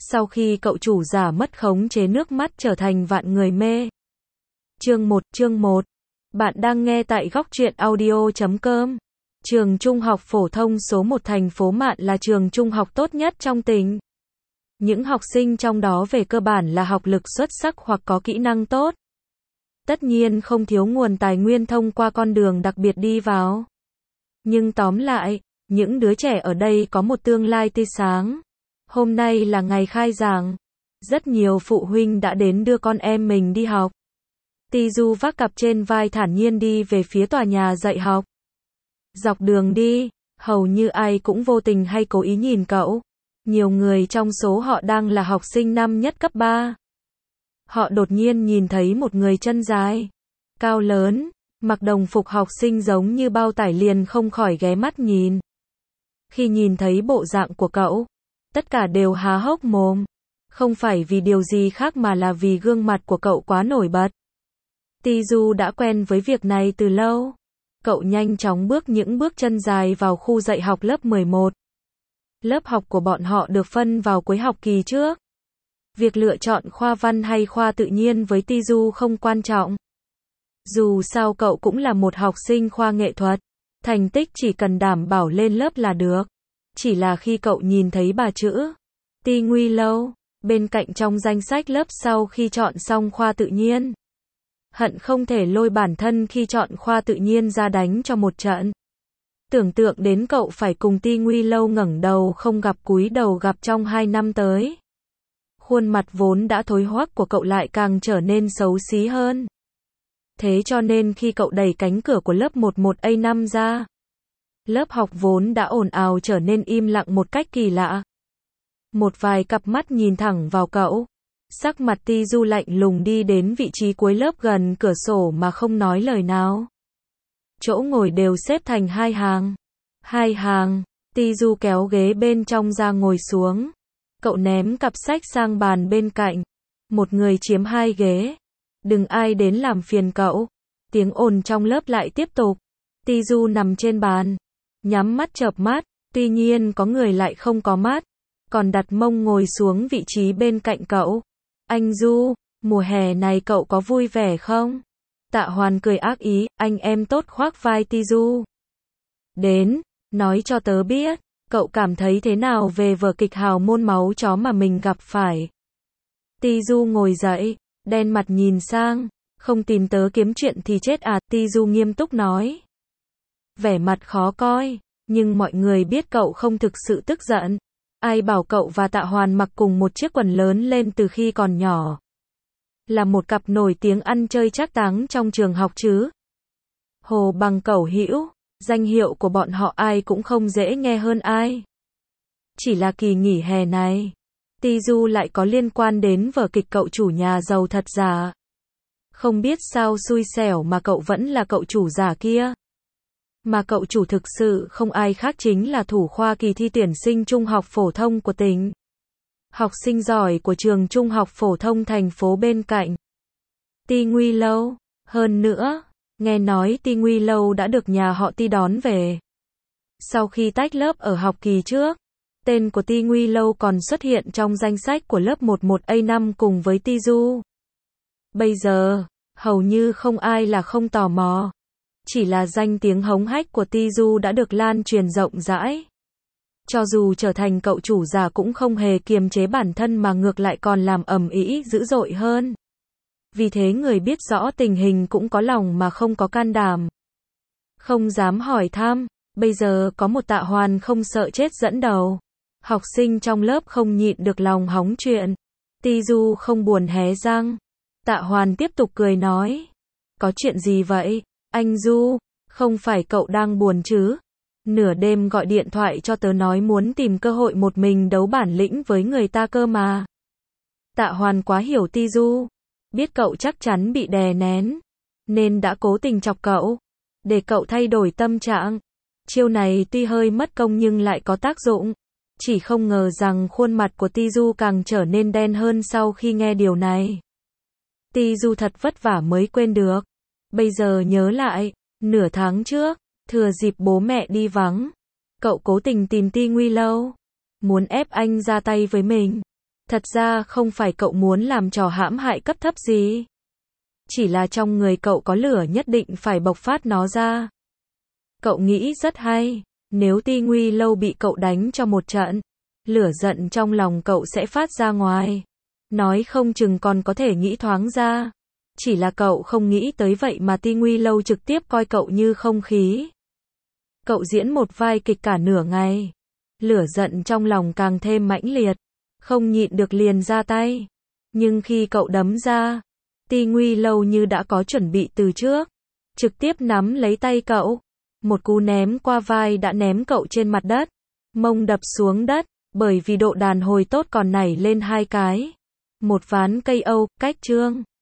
Sau khi cậu chủ giả mất khống chế nước mắt trở thành vạn người mê. Chương 1. Bạn đang nghe tại Góc Truyện Audio.com. Trường Trung học phổ thông số 1 thành phố Mạn là trường trung học tốt nhất trong tỉnh. Những học sinh trong đó về cơ bản là học lực xuất sắc hoặc có kỹ năng tốt. Tất nhiên không thiếu nguồn tài nguyên thông qua con đường đặc biệt đi vào. Nhưng tóm lại, những đứa trẻ ở đây có một tương lai tươi sáng. Hôm nay là ngày khai giảng. Rất nhiều phụ huynh đã đến đưa con em mình đi học. Tizu vác cặp trên vai thản nhiên đi về phía tòa nhà dạy học. Dọc đường đi, hầu như ai cũng vô tình hay cố ý nhìn cậu. Nhiều người trong số họ đang là học sinh năm nhất cấp 3. Họ đột nhiên nhìn thấy một người chân dài, cao lớn, mặc đồng phục học sinh giống như bao tải liền không khỏi ghé mắt nhìn. Khi nhìn thấy bộ dạng của cậu, tất cả đều há hốc mồm. Không phải vì điều gì khác mà là vì gương mặt của cậu quá nổi bật. Tizu đã quen với việc này từ lâu. Cậu nhanh chóng bước những bước chân dài vào khu dạy học lớp 11. Lớp học của bọn họ được phân vào cuối học kỳ trước. Việc lựa chọn khoa văn hay khoa tự nhiên với Tizu không quan trọng. Dù sao cậu cũng là một học sinh khoa nghệ thuật. Thành tích chỉ cần đảm bảo lên lớp là được. Chỉ là khi cậu nhìn thấy bà chữ Ti Nguy Lâu bên cạnh trong danh sách lớp sau khi chọn xong khoa tự nhiên, hận không thể lôi bản thân khi chọn khoa tự nhiên ra đánh cho một trận. Tưởng tượng đến cậu phải cùng Ti Nguy Lâu ngẩng đầu không gặp cúi đầu gặp trong 2 năm tới. Khuôn mặt vốn đã thối hoắc của cậu lại càng trở nên xấu xí hơn. Thế cho nên khi cậu đẩy cánh cửa của lớp 11A5 ra, lớp học vốn đã ồn ào trở nên im lặng một cách kỳ lạ. Một vài cặp mắt nhìn thẳng vào cậu. Sắc mặt Tizu lạnh lùng đi đến vị trí cuối lớp gần cửa sổ mà không nói lời nào. Chỗ ngồi đều xếp thành 2 hàng. 2 hàng, Tizu kéo ghế bên trong ra ngồi xuống. Cậu ném cặp sách sang bàn bên cạnh. Một người chiếm 2 ghế. Đừng ai đến làm phiền cậu. Tiếng ồn trong lớp lại tiếp tục. Tizu nằm trên bàn, nhắm mắt chợp mắt, tuy nhiên có người lại không có mắt, còn đặt mông ngồi xuống vị trí bên cạnh cậu. Anh Du, mùa hè này cậu có vui vẻ không? Tạ Hoàn cười ác ý, anh em tốt khoác vai Tizu. Đến, nói cho tớ biết, cậu cảm thấy thế nào về vở kịch hào môn máu chó mà mình gặp phải? Tizu ngồi dậy, đen mặt nhìn sang, không tìm tớ kiếm chuyện thì chết à, Tizu nghiêm túc nói. Vẻ mặt khó coi, nhưng mọi người biết cậu không thực sự tức giận. Ai bảo cậu và Tạ Hoàn mặc cùng một chiếc quần lớn lên từ khi còn nhỏ. Là một cặp nổi tiếng ăn chơi trác táng trong trường học chứ. Hồ Bằng Cẩu Hữu, danh hiệu của bọn họ ai cũng không dễ nghe hơn ai. Chỉ là kỳ nghỉ hè này, Tizu lại có liên quan đến vở kịch cậu chủ nhà giàu thật giả. Không biết sao xui xẻo mà cậu vẫn là cậu chủ giả kia. Mà cậu chủ thực sự không ai khác chính là thủ khoa kỳ thi tuyển sinh trung học phổ thông của tỉnh. Học sinh giỏi của trường trung học phổ thông thành phố bên cạnh. Ti Nguy Lâu. Hơn nữa, nghe nói Ti Nguy Lâu đã được nhà họ Ti đón về. Sau khi tách lớp ở học kỳ trước, tên của Ti Nguy Lâu còn xuất hiện trong danh sách của lớp 11A5 cùng với Tizu. Bây giờ, hầu như không ai là không tò mò. Chỉ là danh tiếng hống hách của Tizu đã được lan truyền rộng rãi. Cho dù trở thành cậu chủ giả cũng không hề kiềm chế bản thân mà ngược lại còn làm ầm ĩ dữ dội hơn. Vì thế người biết rõ tình hình cũng có lòng mà không có can đảm. Không dám hỏi thăm, bây giờ có một Tạ Hoàn không sợ chết dẫn đầu. Học sinh trong lớp không nhịn được lòng hóng chuyện. Tizu không buồn hé răng. Tạ Hoàn tiếp tục cười nói. Có chuyện gì vậy? Anh Du, không phải cậu đang buồn chứ? Nửa đêm gọi điện thoại cho tớ nói muốn tìm cơ hội một mình đấu bản lĩnh với người ta cơ mà. Tạ Hoàn quá hiểu Tizu, biết cậu chắc chắn bị đè nén, nên đã cố tình chọc cậu, để cậu thay đổi tâm trạng. Chiêu này tuy hơi mất công nhưng lại có tác dụng. Chỉ không ngờ rằng khuôn mặt của Tizu càng trở nên đen hơn sau khi nghe điều này. Tizu thật vất vả mới quên được. Bây giờ nhớ lại, nửa tháng trước, thừa dịp bố mẹ đi vắng, cậu cố tình tìm Ti Nguy Lâu, muốn ép anh ra tay với mình. Thật ra không phải cậu muốn làm trò hãm hại cấp thấp gì. Chỉ là trong người cậu có lửa nhất định phải bộc phát nó ra. Cậu nghĩ rất hay, nếu Ti Nguy Lâu bị cậu đánh cho một trận, lửa giận trong lòng cậu sẽ phát ra ngoài. Nói không chừng còn có thể nghĩ thoáng ra. Chỉ là cậu không nghĩ tới vậy mà Ti Nguy Lâu trực tiếp coi cậu như không khí. Cậu diễn một vai kịch cả nửa ngày. Lửa giận trong lòng càng thêm mãnh liệt. Không nhịn được liền ra tay. Nhưng khi cậu đấm ra, Ti Nguy Lâu như đã có chuẩn bị từ trước. Trực tiếp nắm lấy tay cậu. Một cú ném qua vai đã ném cậu trên mặt đất. Mông đập xuống đất. Bởi vì độ đàn hồi tốt còn nảy lên 2 cái. Một ván cây âu, cách chương.